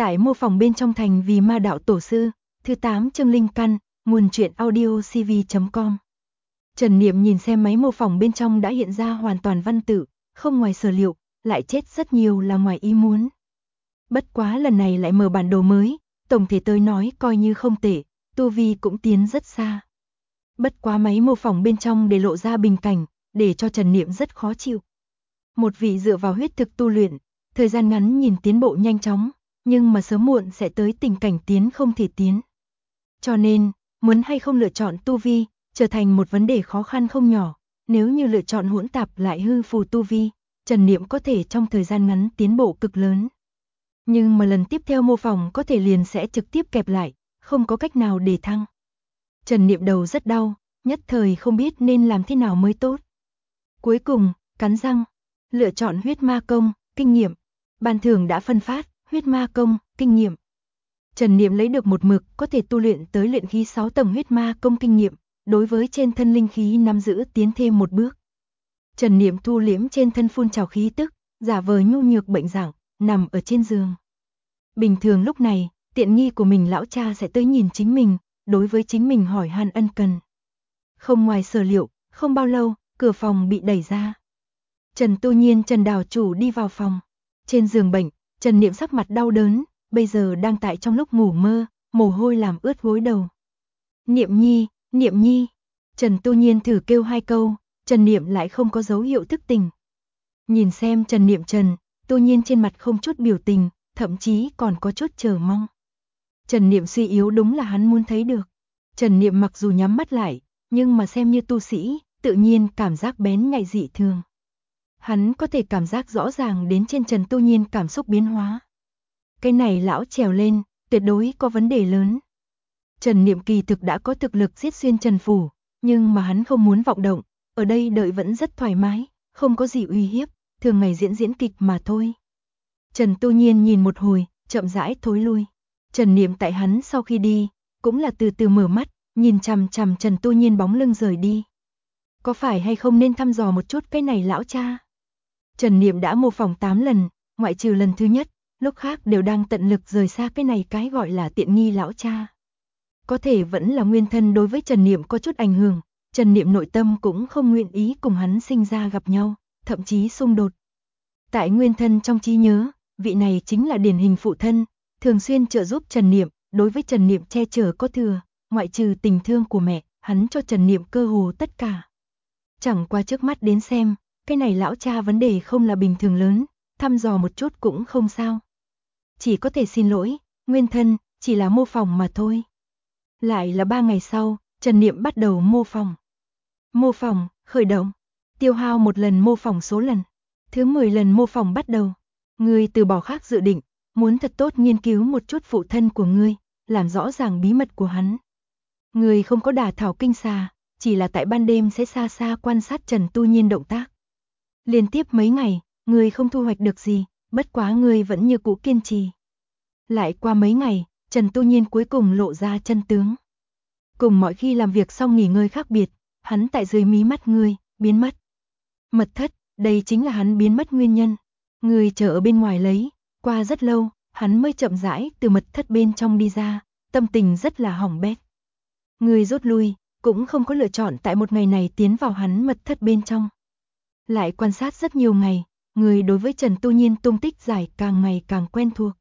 Tại mô phỏng bên trong thành vì ma đạo tổ sư, thứ 8 chương linh căn, nguồn truyện audio cv.com. Trần Niệm nhìn xem máy mô phỏng bên trong đã hiện ra hoàn toàn văn tự, không ngoài sở liệu, lại chết rất nhiều là ngoài ý muốn. Bất quá lần này lại mở bản đồ mới, tổng thể tới nói coi như không tệ, tu vi cũng tiến rất xa. Bất quá máy mô phỏng bên trong để lộ ra bình cảnh, để cho Trần Niệm rất khó chịu. Một vị dựa vào huyết thực tu luyện, thời gian ngắn nhìn tiến bộ nhanh chóng, nhưng mà sớm muộn sẽ tới tình cảnh tiến không thể tiến. Cho nên, muốn hay không lựa chọn tu vi, trở thành một vấn đề khó khăn không nhỏ. Nếu như lựa chọn hỗn tạp lại hư phù tu vi, Trần Niệm có thể trong thời gian ngắn tiến bộ cực lớn. Nhưng mà lần tiếp theo mô phỏng có thể liền sẽ trực tiếp kẹp lại, không có cách nào để thăng. Trần Niệm đầu rất đau, nhất thời không biết nên làm thế nào mới tốt. Cuối cùng, cắn răng, lựa chọn huyết ma công, kinh nghiệm. Ban thưởng đã phân phát, huyết ma công, kinh nghiệm. Trần Niệm lấy được một mực có thể tu luyện tới luyện khí 6 tầng huyết ma công kinh nghiệm, đối với trên thân linh khí nắm giữ tiến thêm một bước. Trần Niệm thu liễm trên thân phun trào khí tức, giả vờ nhu nhược bệnh dạng, nằm ở trên giường. Bình thường lúc này, tiện nghi của mình lão cha sẽ tới nhìn chính mình, đối với chính mình hỏi han ân cần. Không ngoài sở liệu, không bao lâu, cửa phòng bị đẩy ra. Trần Tu Nhiên Trần Đào chủ đi vào phòng. Trên giường bệnh, Trần Niệm sắc mặt đau đớn, bây giờ đang tại trong lúc ngủ mơ, mồ hôi làm ướt gối đầu. Niệm nhi, Niệm nhi. Trần Tu Nhiên thử kêu 2 câu, Trần Niệm lại không có dấu hiệu thức tỉnh. Nhìn xem Trần Niệm Trần, Tu Nhiên trên mặt không chút biểu tình, thậm chí còn có chút chờ mong. Trần Niệm suy yếu đúng là hắn muốn thấy được. Trần Niệm mặc dù nhắm mắt lại, nhưng mà xem như tu sĩ, tự nhiên cảm giác bén nhạy dị thường. Hắn có thể cảm giác rõ ràng đến trên Trần Tu Nhiên cảm xúc biến hóa. Cái này lão trèo lên, tuyệt đối có vấn đề lớn. Trần Niệm kỳ thực đã có thực lực giết xuyên Trần phủ, nhưng mà hắn không muốn vọng động, ở đây đợi vẫn rất thoải mái, không có gì uy hiếp, thường ngày diễn kịch mà thôi. Trần Tu Nhiên nhìn một hồi, chậm rãi thối lui. Trần Niệm tại hắn sau khi đi, cũng là từ từ mở mắt, nhìn chằm chằm Trần Tu Nhiên bóng lưng rời đi. Có phải hay không nên thăm dò một chút cái này lão cha? Trần Niệm đã mô phỏng 8 lần, ngoại trừ lần thứ nhất, lúc khác đều đang tận lực rời xa cái này cái gọi là tiện nghi lão cha. Có thể vẫn là nguyên thân đối với Trần Niệm có chút ảnh hưởng, Trần Niệm nội tâm cũng không nguyện ý cùng hắn sinh ra gặp nhau, thậm chí xung đột. Tại nguyên thân trong trí nhớ, vị này chính là điển hình phụ thân, thường xuyên trợ giúp Trần Niệm, đối với Trần Niệm che chở có thừa, ngoại trừ tình thương của mẹ, hắn cho Trần Niệm cơ hồ tất cả. Chẳng qua trước mắt đến xem, cái này lão cha vấn đề không là bình thường lớn, thăm dò một chút cũng không sao. Chỉ có thể xin lỗi, nguyên thân, chỉ là mô phỏng mà thôi. Lại là 3 ngày sau, Trần Niệm bắt đầu mô phỏng. Mô phỏng, khởi động, tiêu hao một lần mô phỏng số lần. Thứ 10 lần mô phỏng bắt đầu. Ngươi từ bỏ khác dự định, muốn thật tốt nghiên cứu một chút phụ thân của ngươi, làm rõ ràng bí mật của hắn. Ngươi không có đả thảo kinh xà, chỉ là tại ban đêm sẽ xa xa quan sát Trần Tu Nhiên động tác. Liên tiếp mấy ngày, ngươi không thu hoạch được gì, bất quá ngươi vẫn như cũ kiên trì. Lại qua mấy ngày, Trần Tu Nhiên cuối cùng lộ ra chân tướng. Cùng mọi khi làm việc xong nghỉ ngơi khác biệt, hắn tại dưới mí mắt ngươi, biến mất. Mật thất, đây chính là hắn biến mất nguyên nhân. Ngươi chờ ở bên ngoài lấy, qua rất lâu, hắn mới chậm rãi từ mật thất bên trong đi ra, tâm tình rất là hỏng bét. Ngươi rút lui, cũng không có lựa chọn tại một ngày này tiến vào hắn mật thất bên trong. Lại quan sát rất nhiều ngày, người đối với Trần Tu Nhiên tung tích giải càng ngày càng quen thuộc.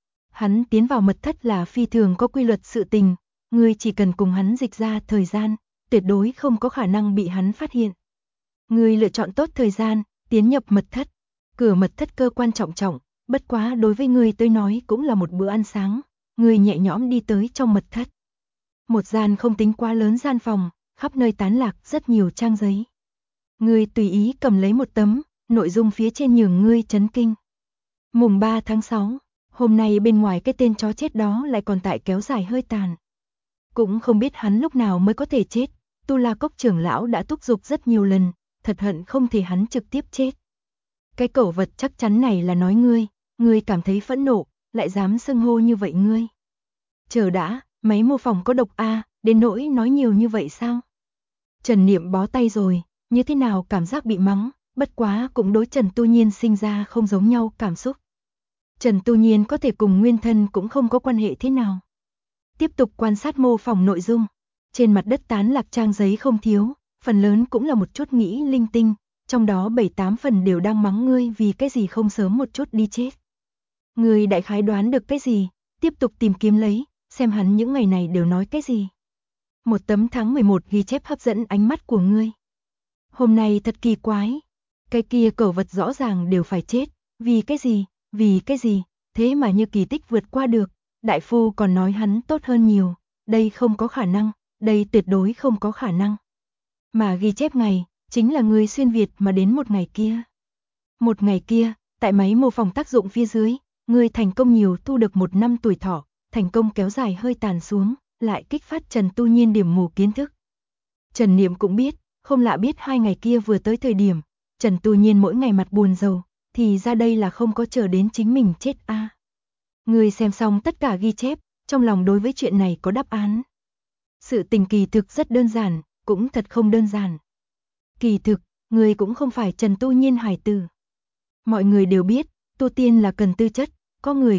Hắn tiến vào mật thất là phi thường có quy luật sự tình, người chỉ cần cùng hắn dịch ra thời gian, tuyệt đối không có khả năng bị hắn phát hiện. Người lựa chọn tốt thời gian, tiến nhập mật thất. Cửa mật thất cơ quan trọng trọng, bất quá đối với người tới nói cũng là một bữa ăn sáng, người nhẹ nhõm đi tới trong mật thất. Một gian không tính quá lớn gian phòng, khắp nơi tán lạc rất nhiều trang giấy. Ngươi tùy ý cầm lấy một tấm, nội dung phía trên nhường ngươi chấn kinh. Mùng 3 tháng 6, hôm nay bên ngoài cái tên chó chết đó lại còn tại kéo dài hơi tàn. Cũng không biết hắn lúc nào mới có thể chết, Tu La Cốc trưởng lão đã thúc giục rất nhiều lần, thật hận không thể hắn trực tiếp chết. Cái cẩu vật chắc chắn này là nói ngươi cảm thấy phẫn nộ, lại dám xưng hô như vậy ngươi. Chờ đã, máy mô phỏng có độc a, đến nỗi nói nhiều như vậy sao? Trần Niệm bó tay rồi, như thế nào cảm giác bị mắng, bất quá cũng đối Trần Tu Nhiên sinh ra không giống nhau cảm xúc. Trần Tu Nhiên có thể cùng nguyên thân cũng không có quan hệ thế nào. Tiếp tục quan sát mô phỏng nội dung. Trên mặt đất tán lạc trang giấy không thiếu, phần lớn cũng là một chút nghĩ linh tinh, trong đó 7-8 phần đều đang mắng ngươi vì cái gì không sớm một chút đi chết. Ngươi đại khái đoán được cái gì, tiếp tục tìm kiếm lấy, xem hắn những ngày này đều nói cái gì. Một tấm tháng 11 ghi chép hấp dẫn ánh mắt của ngươi. Hôm nay thật kỳ quái, cái kia cẩu vật rõ ràng đều phải chết, vì cái gì, thế mà như kỳ tích vượt qua được, đại phu còn nói hắn tốt hơn nhiều, đây không có khả năng, đây tuyệt đối không có khả năng. Mà ghi chép ngày, chính là ngươi xuyên Việt mà đến một ngày kia. Một ngày kia, tại máy mô phỏng tác dụng phía dưới, ngươi thành công nhiều thu được 1 năm tuổi thọ, thành công kéo dài hơi tàn xuống, lại kích phát Trần Tu Nhiên điểm mù kiến thức. Trần Niệm cũng biết, không lạ biết 2 ngày kia vừa tới thời điểm, Trần Tu Nhiên mỗi ngày mặt buồn rầu, thì ra đây là không có chờ đến chính mình chết a. Ngươi xem xong tất cả ghi chép, trong lòng đối với chuyện này có đáp án. Sự tình kỳ thực rất đơn giản, cũng thật không đơn giản. Kỳ thực, ngươi cũng không phải Trần Tu Nhiên hải tử. Mọi người đều biết, tu tiên là cần tư chất, có người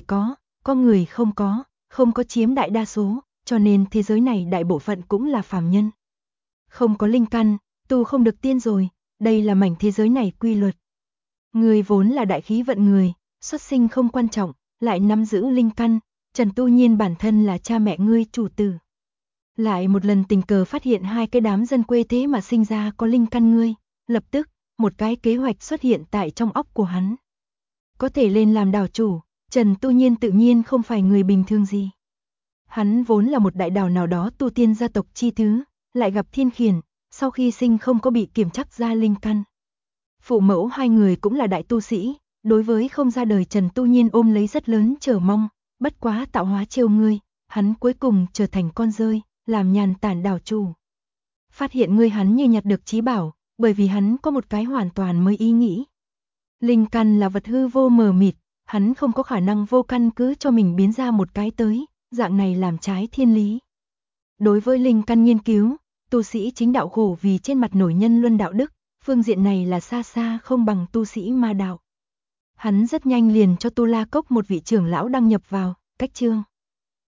không có chiếm đại đa số, cho nên thế giới này đại bộ phận cũng là phàm nhân. Không có linh căn, tu không được tiên rồi, đây là mảnh thế giới này quy luật. Ngươi vốn là đại khí vận người, xuất sinh không quan trọng, lại nắm giữ linh căn, Trần Tu Nhiên bản thân là cha mẹ ngươi chủ tử. Lại một lần tình cờ phát hiện 2 cái đám dân quê thế mà sinh ra có linh căn ngươi, lập tức, một cái kế hoạch xuất hiện tại trong óc của hắn. Có thể lên làm đảo chủ, Trần Tu Nhiên tự nhiên không phải người bình thường gì. Hắn vốn là một đại đảo nào đó tu tiên gia tộc chi thứ, lại gặp thiên khiển, sau khi sinh không có bị kiểm chắc ra linh căn. Phụ mẫu 2 người cũng là đại tu sĩ, đối với không ra đời Trần Tu Nhiên ôm lấy rất lớn chờ mong, bất quá tạo hóa trêu ngươi, hắn cuối cùng trở thành con rơi, làm nhàn tản đảo chủ. Phát hiện ngươi hắn như nhặt được trí bảo, bởi vì hắn có một cái hoàn toàn mới ý nghĩ. Linh căn là vật hư vô mờ mịt, hắn không có khả năng vô căn cứ cho mình biến ra một cái tới, dạng này làm trái thiên lý. Đối với linh căn nghiên cứu, tu sĩ chính đạo khổ vì trên mặt nổi nhân luân đạo đức, phương diện này là xa xa không bằng tu sĩ ma đạo. Hắn rất nhanh liền cho Tu La Cốc một vị trưởng lão đăng nhập vào, cách chương.